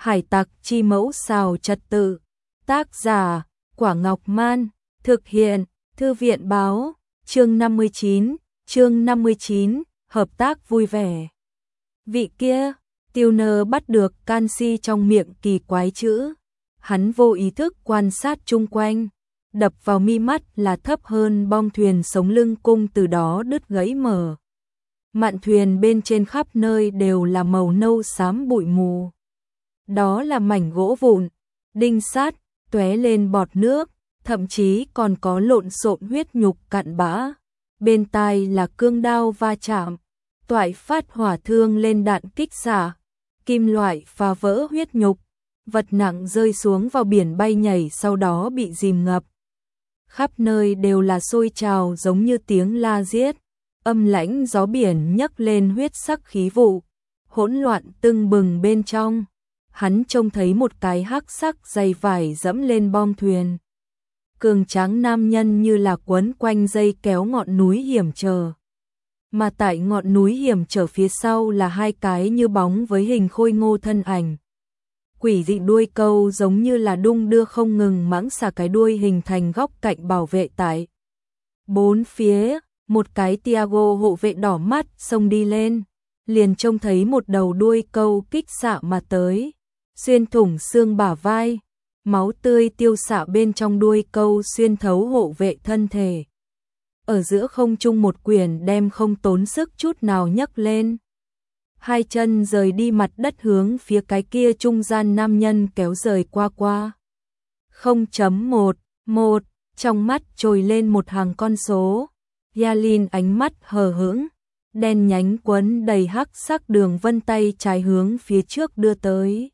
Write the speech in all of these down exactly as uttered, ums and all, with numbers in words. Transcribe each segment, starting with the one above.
Hải tặc chi mẫu xào trật tự. Tác giả, Quả Ngọc Man. Thực hiện, Thư viện Báo. Chương năm mươi chín, chương năm mươi chín, hợp tác vui vẻ. Vị kia, Tiller bắt được canxi trong miệng kỳ quái chữ. Hắn vô ý thức quan sát chung quanh. Đập vào mi mắt là thấp hơn bong thuyền sống lưng cung từ đó đứt gãy mở. Mạn thuyền bên trên khắp nơi đều là màu nâu xám bụi mù. Đó là mảnh gỗ vụn, đinh sắt, tóe lên bọt nước, thậm chí còn có lộn xộn huyết nhục cặn bã. Bên tai là cương đao va chạm, toại phát hỏa thương lên đạn kích xạ, kim loại phá vỡ huyết nhục, vật nặng rơi xuống vào biển bay nhảy sau đó bị dìm ngập. Khắp nơi đều là sôi trào giống như tiếng la giết, âm lãnh gió biển nhấc lên huyết sắc khí vụ, hỗn loạn tưng bừng bên trong. Hắn trông thấy một cái hắc sắc dây vải dẫm lên bong thuyền. Cường tráng nam nhân như là quấn quanh dây kéo ngọn núi hiểm trở. Mà tại ngọn núi hiểm trở phía sau là hai cái như bóng với hình khôi ngô thân ảnh. Quỷ dị đuôi câu giống như là đung đưa không ngừng mãng xà cái đuôi hình thành góc cạnh bảo vệ tại. Bốn phía, một cái Tiago hộ vệ đỏ mắt xông đi lên, liền trông thấy một đầu đuôi câu kích xạ mà tới, xuyên thủng xương bả vai, máu tươi tiêu xạ bên trong đuôi câu xuyên thấu hộ vệ thân thể. Ở giữa không trung một quyền đem không tốn sức chút nào nhấc lên. Hai chân rời đi mặt đất hướng phía cái kia trung gian nam nhân kéo rời qua qua. không chấm một một, trong mắt trồi lên một hàng con số. Yalin ánh mắt hờ hững, đen nhánh quấn đầy hắc sắc đường vân tay trái hướng phía trước đưa tới.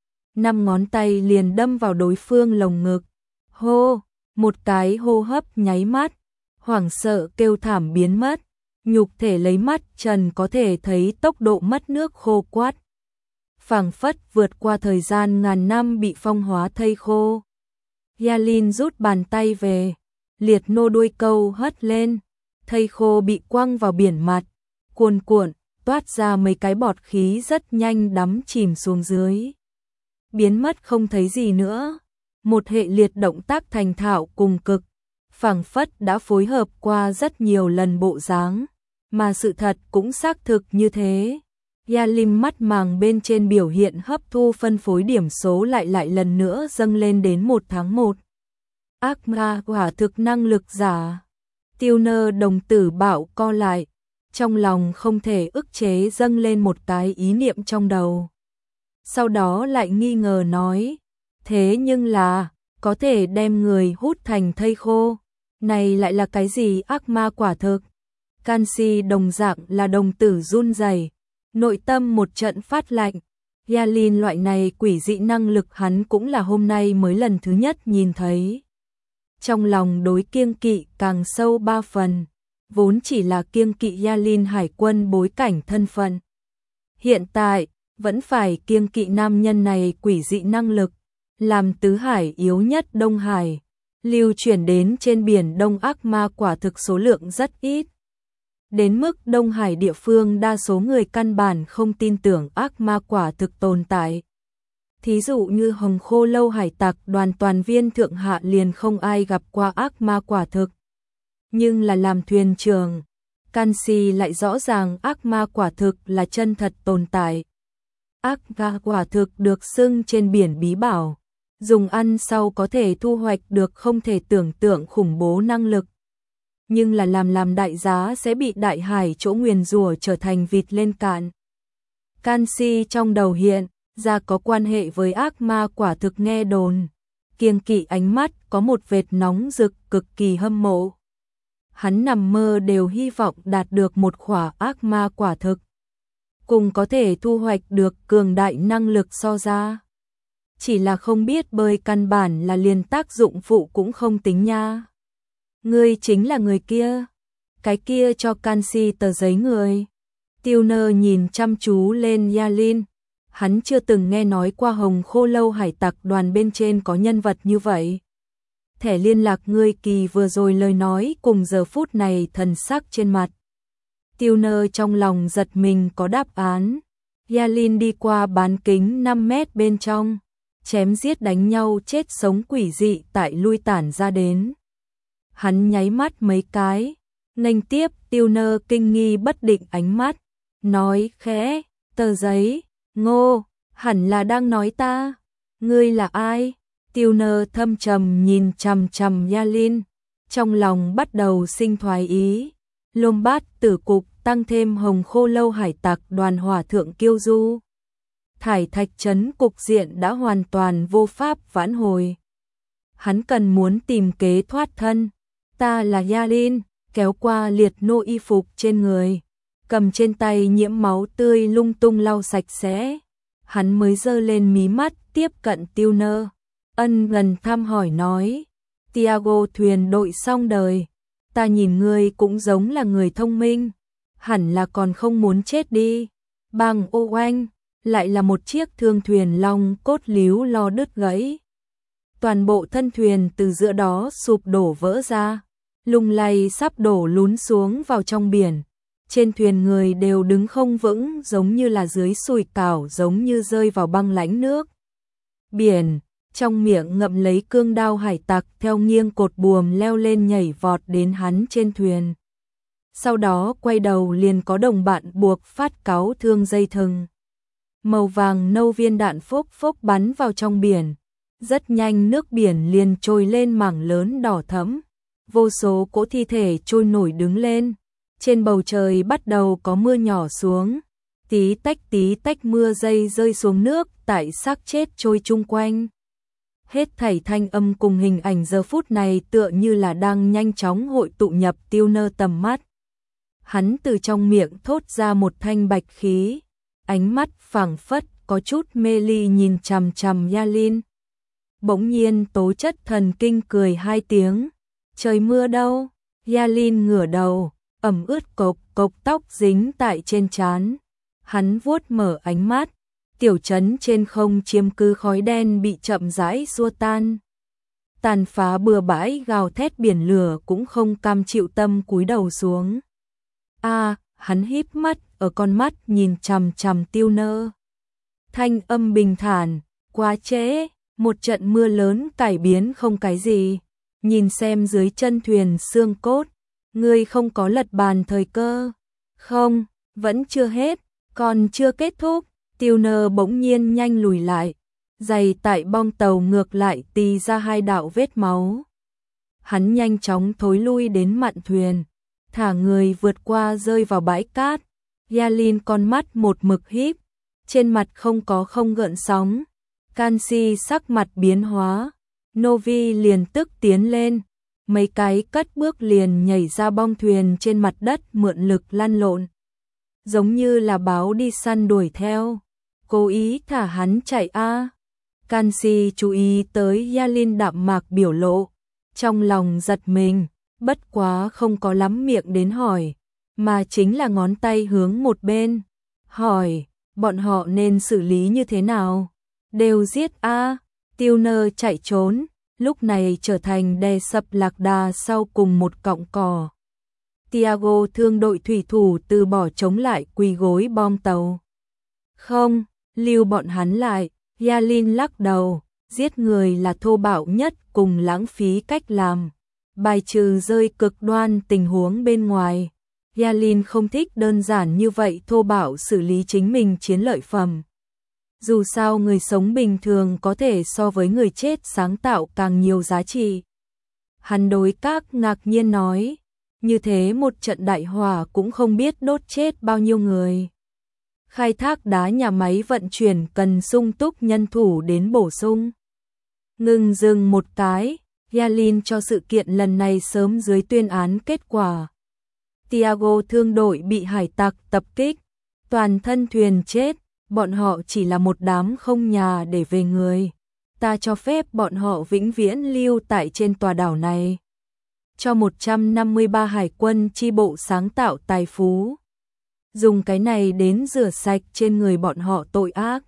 Năm ngón tay liền đâm vào đối phương lồng ngực. Hô, một cái hô hấp nháy mắt, hoảng sợ kêu thảm biến mất, nhục thể lấy mắt trần có thể thấy tốc độ mất nước khô quát. Phảng phất vượt qua thời gian ngàn năm bị phong hóa thây khô. Yalin rút bàn tay về, liệt nô đuôi câu hất lên, thây khô bị quăng vào biển mặt, cuồn cuộn, toát ra mấy cái bọt khí rất nhanh đắm chìm xuống dưới. Biến mất không thấy gì nữa. Một hệ liệt động tác thành thạo cùng cực, phảng phất đã phối hợp qua rất nhiều lần bộ dáng, mà sự thật cũng xác thực như thế. Yalin mắt màng bên trên biểu hiện hấp thu phân phối điểm số lại lại lần nữa dâng lên đến một tháng một. Ác ma quả thực năng lực giả. Tiller đồng tử bạo co lại, trong lòng không thể ức chế dâng lên một cái ý niệm trong đầu. Sau đó lại nghi ngờ nói, thế nhưng là, có thể đem người hút thành thây khô, này lại là cái gì ác ma quả thực? Canxi đồng dạng là đồng tử run rẩy, nội tâm một trận phát lạnh. Yalin loại này quỷ dị năng lực hắn cũng là hôm nay mới lần thứ nhất nhìn thấy. Trong lòng đối kiêng kỵ càng sâu ba phần, vốn chỉ là kiêng kỵ Yalin hải quân bối cảnh thân phận. Hiện tại, vẫn phải kiêng kỵ nam nhân này quỷ dị năng lực, làm tứ hải yếu nhất Đông Hải, lưu chuyển đến trên biển Đông ác ma quả thực số lượng rất ít. Đến mức Đông Hải địa phương đa số người căn bản không tin tưởng ác ma quả thực tồn tại. Thí dụ như Hồng Khô Lâu hải tặc đoàn toàn viên thượng hạ liền không ai gặp qua ác ma quả thực. Nhưng là làm thuyền trưởng, Canxi lại rõ ràng ác ma quả thực là chân thật tồn tại. Ác ma quả thực được xưng trên biển bí bảo, dùng ăn sau có thể thu hoạch được không thể tưởng tượng khủng bố năng lực. Nhưng là làm làm đại giá sẽ bị đại hải chỗ nguyền rủa trở thành vịt lên cạn. Canxi trong đầu hiện ra có quan hệ với ác ma quả thực nghe đồn, kiêng kỵ ánh mắt có một vệt nóng rực cực kỳ hâm mộ. Hắn nằm mơ đều hy vọng đạt được một khỏa ác ma quả thực, cùng có thể thu hoạch được cường đại năng lực so ra. Chỉ là không biết bơi căn bản là liền tác dụng phụ cũng không tính nha. Ngươi chính là người kia, cái kia cho Canxi tờ giấy người. Tiller nhìn chăm chú lên Yalin, hắn chưa từng nghe nói qua Hồng Khô Lâu hải tặc đoàn bên trên có nhân vật như vậy. Thẻ liên lạc ngươi kỳ vừa rồi lời nói cùng giờ phút này thần sắc trên mặt. Tiller trong lòng giật mình có đáp án. Yalin đi qua bán kính năm mét bên trong, chém giết đánh nhau chết sống quỷ dị tại lui tản ra đến. Hắn nháy mắt mấy cái, nghênh tiếp Tiêu Nơ kinh nghi bất định ánh mắt, nói khẽ, tờ giấy, Ngô, hẳn là đang nói ta, ngươi là ai? Tiêu Nơ thâm trầm nhìn chằm chằm Yalin, trong lòng bắt đầu sinh thoái ý. Lôm Bát Tử Cục tăng thêm Hồng Khô Lâu hải tặc đoàn hỏa thượng kiêu du. Thải Thạch trấn cục diện đã hoàn toàn vô pháp vãn hồi. Hắn cần muốn tìm kế thoát thân. Ta là Yalin, kéo qua liệt nô y phục trên người, cầm trên tay nhiễm máu tươi lung tung lau sạch sẽ. Hắn mới giơ lên mí mắt tiếp cận Tiêu Nơ, ân gần thăm hỏi nói, Tiago thuyền đội xong đời, ta nhìn ngươi cũng giống là người thông minh, hẳn là còn không muốn chết đi. Bang ô oanh, lại là một chiếc thương thuyền long cốt líu lo đứt gãy. Toàn bộ thân thuyền từ giữa đó sụp đổ vỡ ra, lung lay sắp đổ lún xuống vào trong biển. Trên thuyền người đều đứng không vững giống như là dưới sùi cảo, giống như rơi vào băng lãnh nước biển. Trong miệng ngậm lấy cương đao hải tặc theo nghiêng cột buồm leo lên nhảy vọt đến hắn trên thuyền. Sau đó quay đầu liền có đồng bạn buộc phát cáo thương dây thừng. Màu vàng nâu viên đạn phốc phốc bắn vào trong biển. Rất nhanh nước biển liền trồi lên mảng lớn đỏ thẫm. Vô số cỗ thi thể trôi nổi đứng lên. Trên bầu trời bắt đầu có mưa nhỏ xuống. Tí tách tí tách mưa dây rơi xuống nước tại xác chết trôi chung quanh. Hết thảy thanh âm cùng hình ảnh giờ phút này tựa như là đang nhanh chóng hội tụ nhập Tiêu Nơ tầm mắt. Hắn từ trong miệng thốt ra một thanh bạch khí, ánh mắt phảng phất có chút mê ly nhìn chằm chằm Yalin. Bỗng nhiên tố chất thần kinh cười hai tiếng, trời mưa đâu? Yalin ngửa đầu, ẩm ướt cộc cộc tóc dính tại trên trán. Hắn vuốt mở ánh mắt, tiểu trấn trên không chiếm cứ khói đen bị chậm rãi xua tan. Tàn phá bừa bãi gào thét biển lửa cũng không cam chịu tâm cúi đầu xuống. A, à, hắn híp mắt, ở con mắt nhìn chằm chằm Tiêu Nơ. Thanh âm bình thản, quá trễ, một trận mưa lớn cải biến không cái gì. Nhìn xem dưới chân thuyền xương cốt, ngươi không có lật bàn thời cơ. Không, vẫn chưa hết, còn chưa kết thúc. Tiêu Nơ bỗng nhiên nhanh lùi lại, giày tại bong tàu ngược lại tì ra hai đạo vết máu. Hắn nhanh chóng thối lui đến mạn thuyền, thả người vượt qua rơi vào bãi cát. Yalin con mắt một mực híp, trên mặt không có không gợn sóng. Canxi sắc mặt biến hóa, Novi liền tức tiến lên, mấy cái cất bước liền nhảy ra bong thuyền trên mặt đất mượn lực lăn lộn. Giống như là báo đi săn đuổi theo, cố ý thả hắn chạy a. À. Canxi chú ý tới Yalin đạm mạc biểu lộ, trong lòng giật mình, bất quá không có lắm miệng đến hỏi, mà chính là ngón tay hướng một bên, hỏi, bọn họ nên xử lý như thế nào? Đều giết a. À. Tiêu Nơ chạy trốn, lúc này trở thành đè sập lạc đà sau cùng một cọng cỏ. Tiago thương đội thủy thủ từ bỏ chống lại quỳ gối bom tàu. Không, lưu bọn hắn lại. Yalin lắc đầu, giết người là thô bạo nhất cùng lãng phí cách làm. Bài trừ rơi cực đoan tình huống bên ngoài. Yalin không thích đơn giản như vậy thô bạo xử lý chính mình chiến lợi phẩm. Dù sao người sống bình thường có thể so với người chết sáng tạo càng nhiều giá trị. Hắn đối các ngạc nhiên nói, như thế một trận đại hỏa cũng không biết đốt chết bao nhiêu người. Khai thác đá nhà máy vận chuyển cần sung túc nhân thủ đến bổ sung. Ngừng dừng một cái, Yalin cho sự kiện lần này sớm dưới tuyên án kết quả. Tiago thương đội bị hải tặc tập kích, toàn thân thuyền chết, bọn họ chỉ là một đám không nhà để về người. Ta cho phép bọn họ vĩnh viễn lưu tại trên tòa đảo này. Cho một trăm năm mươi ba hải quân chi bộ sáng tạo tài phú. Dùng cái này đến rửa sạch trên người bọn họ tội ác.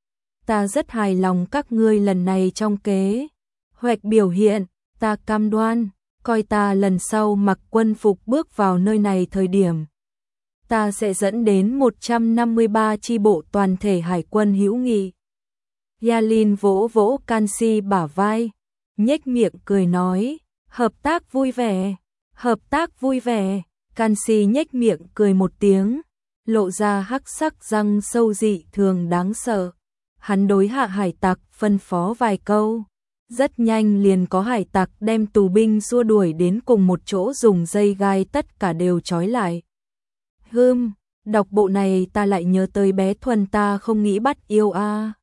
Ta rất hài lòng các ngươi lần này trong kế hoạch biểu hiện, ta cam đoan, coi ta lần sau mặc quân phục bước vào nơi này thời điểm. ta sẽ dẫn đến một trăm năm mươi ba chi bộ toàn thể hải quân hữu nghị. Yalin vỗ vỗ Canxi bả vai, nhếch miệng cười nói, hợp tác vui vẻ, hợp tác vui vẻ. Canxi nhếch miệng cười một tiếng, lộ ra hắc sắc răng sâu dị thường đáng sợ. Hắn đối hạ hải tặc phân phó vài câu, rất nhanh liền có hải tặc đem tù binh xua đuổi đến cùng một chỗ, dùng dây gai tất cả đều trói lại. Hừm, đọc bộ này ta lại nhớ tới bé Thuần, ta không nghĩ bắt yêu a.